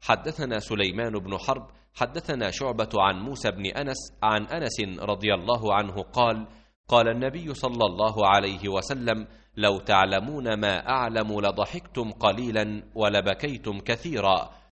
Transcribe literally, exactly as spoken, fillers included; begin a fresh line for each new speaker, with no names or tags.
حدثنا سليمان بن حرب حدثنا شعبة عن موسى بن أنس عن أنس رضي الله عنه قال: قال النبي صلى الله عليه وسلم: لو تعلمون ما أعلم لضحكتم قليلا ولبكيتم كثيرا.